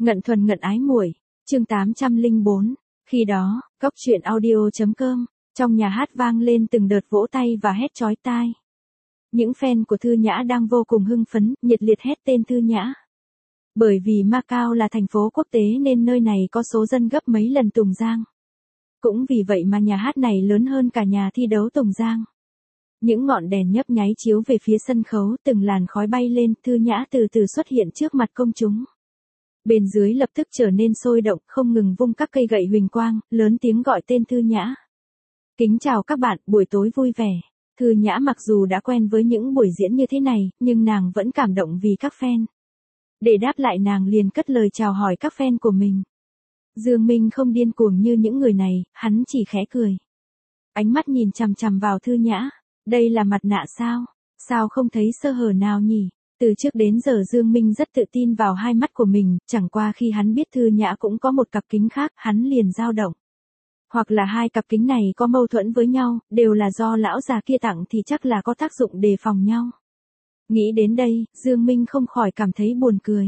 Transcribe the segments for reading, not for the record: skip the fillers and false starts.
Ngận thuần ngận ái muội, chương 804. Khi đó, Cóc Truyện Audio.com, trong nhà hát vang lên từng đợt vỗ tay và hét chói tai. Những fan của Thư Nhã đang vô cùng hưng phấn, nhiệt liệt hét tên Thư Nhã. Bởi vì Macau là thành phố quốc tế nên nơi này có số dân gấp mấy lần Tùng Giang. Cũng vì vậy mà nhà hát này lớn hơn cả nhà thi đấu Tùng Giang. Những ngọn đèn nhấp nháy chiếu về phía sân khấu, từng làn khói bay lên, Thư Nhã từ từ xuất hiện trước mặt công chúng. Bên dưới lập tức trở nên sôi động, không ngừng vung các cây gậy huỳnh quang, lớn tiếng gọi tên Thư Nhã. Kính chào các bạn, buổi tối vui vẻ. Thư Nhã mặc dù đã quen với những buổi diễn như thế này, nhưng nàng vẫn cảm động vì các fan. Để đáp lại nàng liền cất lời chào hỏi các fan của mình. Dương Minh không điên cuồng như những người này, hắn chỉ khẽ cười. Ánh mắt nhìn chằm chằm vào Thư Nhã. Đây là mặt nạ sao? Sao không thấy sơ hở nào nhỉ? Từ trước đến giờ Dương Minh rất tự tin vào hai mắt của mình, chẳng qua khi hắn biết Thư Nhã cũng có một cặp kính khác, hắn liền dao động. Hoặc là hai cặp kính này có mâu thuẫn với nhau, đều là do lão già kia tặng thì chắc là có tác dụng đề phòng nhau. Nghĩ đến đây, Dương Minh không khỏi cảm thấy buồn cười.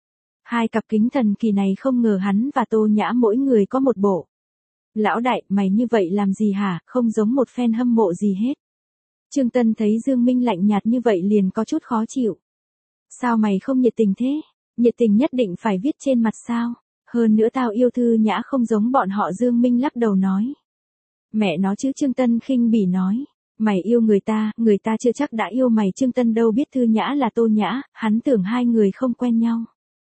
Hai cặp kính thần kỳ này không ngờ hắn và Tô Nhã mỗi người có một bộ. Lão đại, mày như vậy làm gì hả, không giống một fan hâm mộ gì hết. Trương Tân thấy Dương Minh lạnh nhạt như vậy liền có chút khó chịu. Sao mày không nhiệt tình thế? Nhiệt tình nhất định phải viết trên mặt sao? Hơn nữa tao yêu Thư Nhã không giống bọn họ. Dương Minh lắc đầu nói. Mẹ nó chứ, Trương Tân khinh bỉ nói. Mày yêu người ta chưa chắc đã yêu mày. Trương Tân đâu biết Thư Nhã là Tô Nhã, hắn tưởng hai người không quen nhau.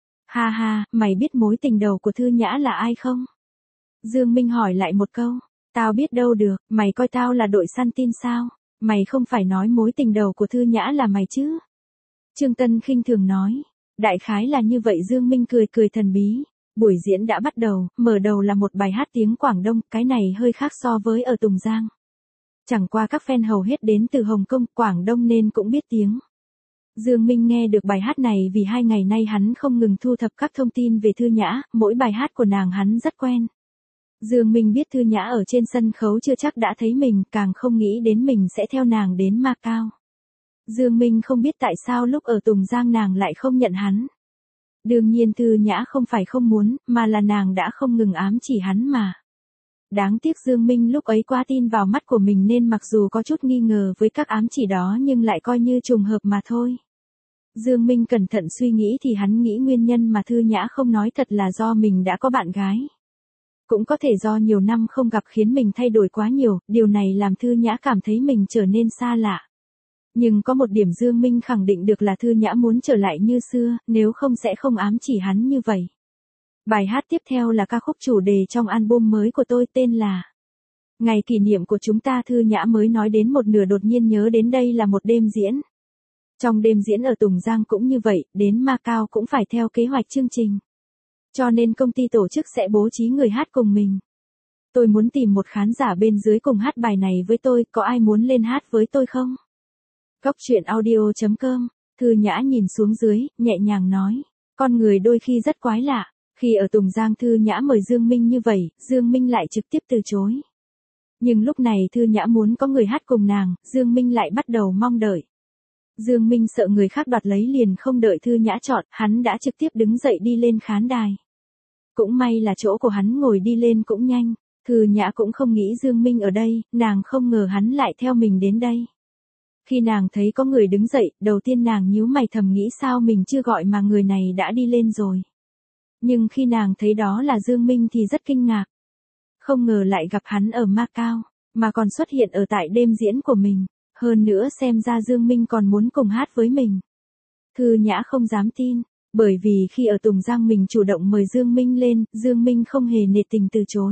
Ha ha, mày biết mối tình đầu của Thư Nhã là ai không? Dương Minh hỏi lại một câu. Tao biết đâu được, mày coi tao là đội săn tin sao? Mày không phải nói mối tình đầu của Thư Nhã là mày chứ? Trương Tân khinh thường nói. Đại khái là như vậy. Dương Minh cười cười thần bí. Buổi diễn đã bắt đầu, mở đầu là một bài hát tiếng Quảng Đông, cái này hơi khác so với ở Tùng Giang. Chẳng qua các fan hầu hết đến từ Hồng Kông, Quảng Đông nên cũng biết tiếng. Dương Minh nghe được bài hát này vì 2 ngày nay hắn không ngừng thu thập các thông tin về Thư Nhã, mỗi bài hát của nàng hắn rất quen. Dương Minh biết Thư Nhã ở trên sân khấu chưa chắc đã thấy mình, càng không nghĩ đến mình sẽ theo nàng đến Macau. Dương Minh không biết tại sao lúc ở Tùng Giang nàng lại không nhận hắn. Đương nhiên Thư Nhã không phải không muốn, mà là nàng đã không ngừng ám chỉ hắn mà. Đáng tiếc Dương Minh lúc ấy quá tin vào mắt của mình nên mặc dù có chút nghi ngờ với các ám chỉ đó nhưng lại coi như trùng hợp mà thôi. Dương Minh cẩn thận suy nghĩ thì hắn nghĩ nguyên nhân mà Thư Nhã không nói thật là do mình đã có bạn gái. Cũng có thể do nhiều năm không gặp khiến mình thay đổi quá nhiều, điều này làm Thư Nhã cảm thấy mình trở nên xa lạ. Nhưng có một điểm Dương Minh khẳng định được là Thư Nhã muốn trở lại như xưa, nếu không sẽ không ám chỉ hắn như vậy. Bài hát tiếp theo là ca khúc chủ đề trong album mới của tôi tên là Ngày kỷ niệm của chúng ta. Thư Nhã mới nói đến một nửa đột nhiên nhớ đến đây là một đêm diễn. Trong đêm diễn ở Tùng Giang cũng như vậy, đến Macau cũng phải theo kế hoạch chương trình. Cho nên công ty tổ chức sẽ bố trí người hát cùng mình. Tôi muốn tìm một khán giả bên dưới cùng hát bài này với tôi, có ai muốn lên hát với tôi không? Cóc Truyện Audio.com, Thư Nhã nhìn xuống dưới, nhẹ nhàng nói. Con người đôi khi rất quái lạ. Khi ở Tùng Giang Thư Nhã mời Dương Minh như vậy, Dương Minh lại trực tiếp từ chối. Nhưng lúc này Thư Nhã muốn có người hát cùng nàng, Dương Minh lại bắt đầu mong đợi. Dương Minh sợ người khác đoạt lấy liền không đợi Thư Nhã chọn, hắn đã trực tiếp đứng dậy đi lên khán đài. Cũng may là chỗ của hắn ngồi đi lên cũng nhanh, Thư Nhã cũng không nghĩ Dương Minh ở đây, nàng không ngờ hắn lại theo mình đến đây. Khi nàng thấy có người đứng dậy, đầu tiên nàng nhíu mày thầm nghĩ sao mình chưa gọi mà người này đã đi lên rồi. Nhưng khi nàng thấy đó là Dương Minh thì rất kinh ngạc. Không ngờ lại gặp hắn ở Macau, mà còn xuất hiện ở tại đêm diễn của mình. Hơn nữa xem ra Dương Minh còn muốn cùng hát với mình. Thư Nhã không dám tin, bởi vì khi ở Tùng Giang mình chủ động mời Dương Minh lên, Dương Minh không hề nể tình từ chối.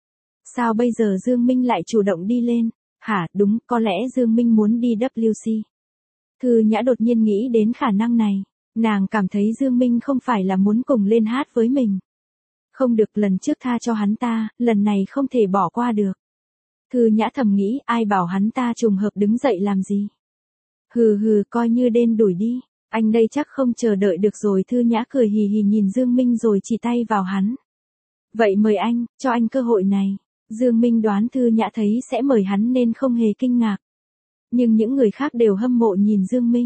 Sao bây giờ Dương Minh lại chủ động đi lên? Hả, đúng, có lẽ Dương Minh muốn đi WC. Thư Nhã đột nhiên nghĩ đến khả năng này. Nàng cảm thấy Dương Minh không phải là muốn cùng lên hát với mình. Không được, lần trước tha cho hắn ta, lần này không thể bỏ qua được. Thư Nhã thầm nghĩ, ai bảo hắn ta trùng hợp đứng dậy làm gì. Hừ, coi như đen đuổi đi, anh đây chắc không chờ đợi được rồi. Thư Nhã cười hì hì nhìn Dương Minh rồi chỉ tay vào hắn. Vậy mời anh, cho anh cơ hội này. Dương Minh đoán Thư Nhã thấy sẽ mời hắn nên không hề kinh ngạc. Nhưng những người khác đều hâm mộ nhìn Dương Minh.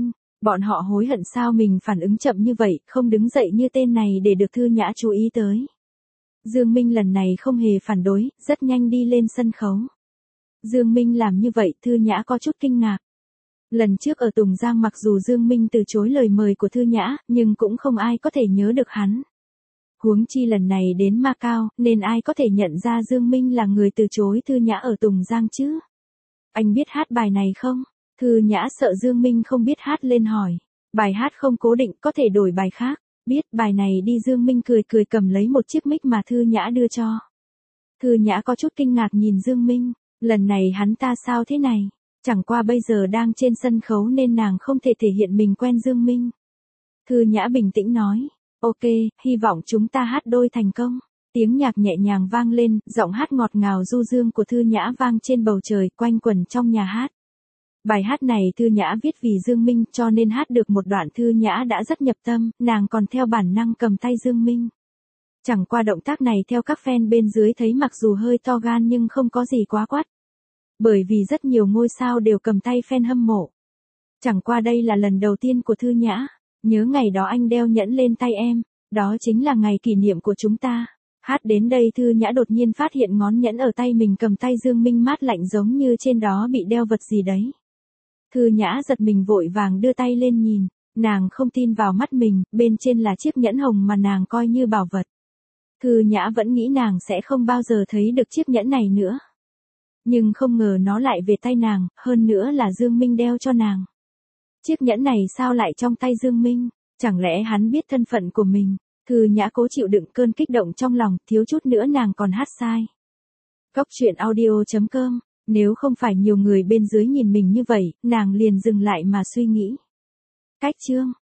Bọn họ hối hận sao mình phản ứng chậm như vậy, không đứng dậy như tên này để được Thư Nhã chú ý tới. Dương Minh lần này không hề phản đối, rất nhanh đi lên sân khấu. Dương Minh làm như vậy, Thư Nhã có chút kinh ngạc. Lần trước ở Tùng Giang mặc dù Dương Minh từ chối lời mời của Thư Nhã, nhưng cũng không ai có thể nhớ được hắn. Huống chi lần này đến Macau, nên ai có thể nhận ra Dương Minh là người từ chối Thư Nhã ở Tùng Giang chứ? Anh biết hát bài này không? Thư Nhã sợ Dương Minh không biết hát lên hỏi. Bài hát không cố định, có thể đổi bài khác. Biết bài này đi. Dương Minh cười cười cầm lấy một chiếc mic mà Thư Nhã đưa cho. Thư Nhã có chút kinh ngạc nhìn Dương Minh. Lần này hắn ta sao thế này? Chẳng qua bây giờ đang trên sân khấu nên nàng không thể thể hiện mình quen Dương Minh. Thư Nhã bình tĩnh nói. Ok, hy vọng chúng ta hát đôi thành công. Tiếng nhạc nhẹ nhàng vang lên, giọng hát ngọt ngào du dương của Thư Nhã vang trên bầu trời, quanh quẩn trong nhà hát. Bài hát này Thư Nhã viết vì Dương Minh, cho nên hát được một đoạn Thư Nhã đã rất nhập tâm, nàng còn theo bản năng cầm tay Dương Minh. Chẳng qua động tác này theo các fan bên dưới thấy mặc dù hơi to gan nhưng không có gì quá quắt. Bởi vì rất nhiều ngôi sao đều cầm tay fan hâm mộ. Chẳng qua đây là lần đầu tiên của Thư Nhã. Nhớ ngày đó anh đeo nhẫn lên tay em, đó chính là ngày kỷ niệm của chúng ta. Hát đến đây Thư Nhã đột nhiên phát hiện ngón nhẫn ở tay mình cầm tay Dương Minh mát lạnh giống như trên đó bị đeo vật gì đấy. Thư Nhã giật mình vội vàng đưa tay lên nhìn, nàng không tin vào mắt mình, bên trên là chiếc nhẫn hồng mà nàng coi như bảo vật. Thư Nhã vẫn nghĩ nàng sẽ không bao giờ thấy được chiếc nhẫn này nữa. Nhưng không ngờ nó lại về tay nàng, hơn nữa là Dương Minh đeo cho nàng. Chiếc nhẫn này sao lại trong tay Dương Minh? Chẳng lẽ hắn biết thân phận của mình? Thư Nhã cố chịu đựng cơn kích động trong lòng, thiếu chút nữa nàng còn hát sai. Cóc truyện audio.com. Nếu không phải nhiều người bên dưới nhìn mình như vậy, nàng liền dừng lại mà suy nghĩ. Cách chương